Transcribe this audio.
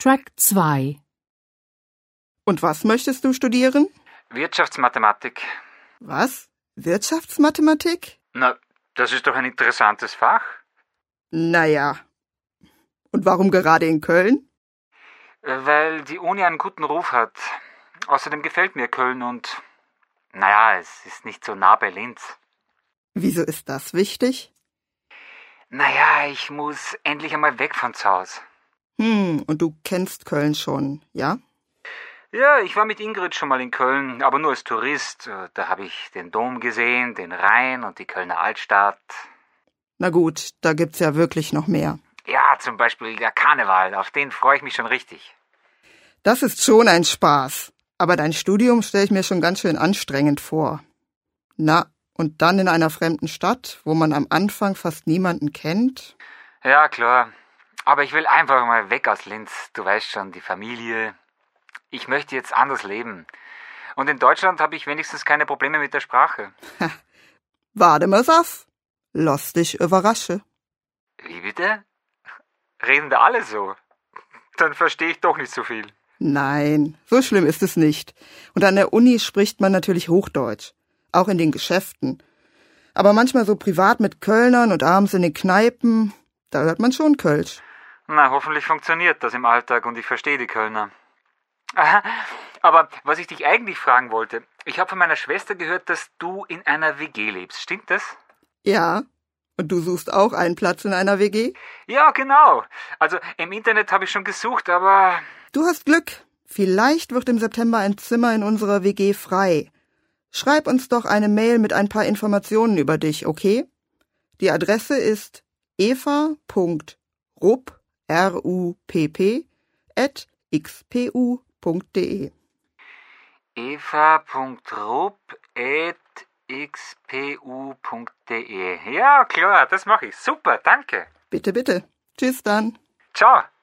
Track 2. Und was möchtest du studieren? Wirtschaftsmathematik. Was? Wirtschaftsmathematik? Na, das ist doch ein interessantes Fach. Naja. Und warum gerade in Köln? Weil die Uni einen guten Ruf hat. Außerdem gefällt mir Köln und, naja, es ist nicht so nah bei Linz. Wieso ist das wichtig? Naja, ich muss endlich einmal weg von zu Hause. Und du kennst Köln schon, ja? Ja, ich war mit Ingrid schon mal in Köln, aber nur als Tourist. Da habe ich den Dom gesehen, den Rhein und die Kölner Altstadt. Na gut, da gibt's ja wirklich noch mehr. Ja, zum Beispiel der Karneval, auf den freue ich mich schon richtig. Das ist schon ein Spaß. Aber dein Studium stelle ich mir schon ganz schön anstrengend vor. Na, und dann in einer fremden Stadt, wo man am Anfang fast niemanden kennt? Ja, klar. Aber ich will einfach mal weg aus Linz. Du weißt schon, die Familie. Ich möchte jetzt anders leben. Und in Deutschland habe ich wenigstens keine Probleme mit der Sprache. Warte mal's auf. Lass dich überraschen. Wie bitte? Reden da alle so? Dann verstehe ich doch nicht so viel. Nein, so schlimm ist es nicht. Und an der Uni spricht man natürlich Hochdeutsch. Auch in den Geschäften. Aber manchmal so privat mit Kölnern und abends in den Kneipen, da hört man schon Kölsch. Na, hoffentlich funktioniert das im Alltag und ich verstehe die Kölner. Aha, aber was ich dich eigentlich fragen wollte, ich habe von meiner Schwester gehört, dass du in einer WG lebst. Stimmt das? Ja, und du suchst auch einen Platz in einer WG? Ja, genau. Also im Internet habe ich schon gesucht, aber... Du hast Glück. Vielleicht wird im September ein Zimmer in unserer WG frei. Schreib uns doch eine Mail mit ein paar Informationen über dich, okay? Die Adresse ist eva.rupp, rupp@xpu.de. eva.rupp@xpu.de. Ja, klar, das mache ich. Super, danke. Bitte, bitte. Tschüss dann. Ciao.